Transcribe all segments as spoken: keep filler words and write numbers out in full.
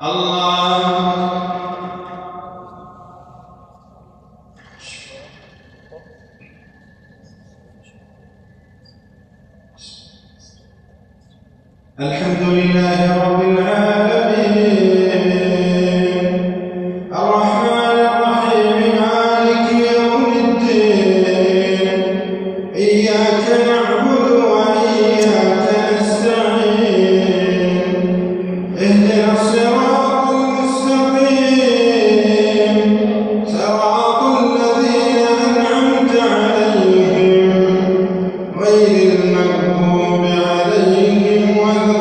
الحمد لله رب العالمين الرحمن الرحيم مالك يوم الدين إياك نعبد وإياك نستعين اهدنا الصراط المستقيم صراط الذين أنعمت عليهم غير المغضوب عليهم ولا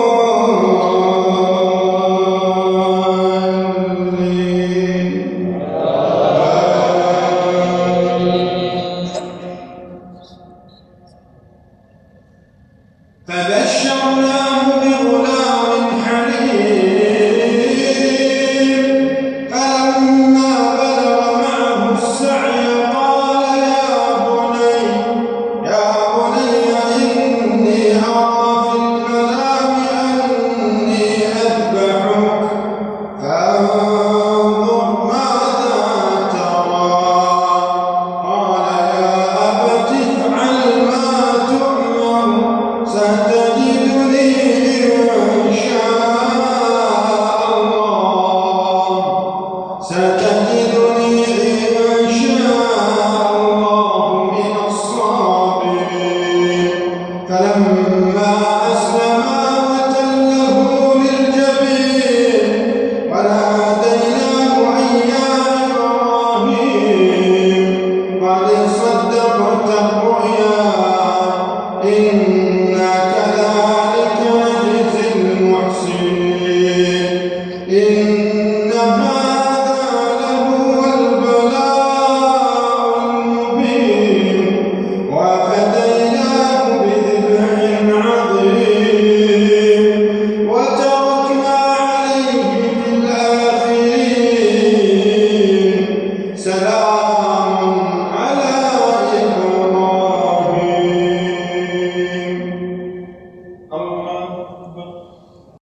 فبشرناه بغلام حليم فلما بلغ معه السعي قال يا بني يا بني إني أرى في المنام أني أذبحك فانظر ماذا ترى قال يا أبت افعل ما تؤمر ستجدني إن شاء الله ستجدني إن شاء الله من الصابرين فلما أسلما وتله للجبين وناديناه أن يا إبراهيم قد صدقت الرؤيا إنا كذلك نجزي المحسنين.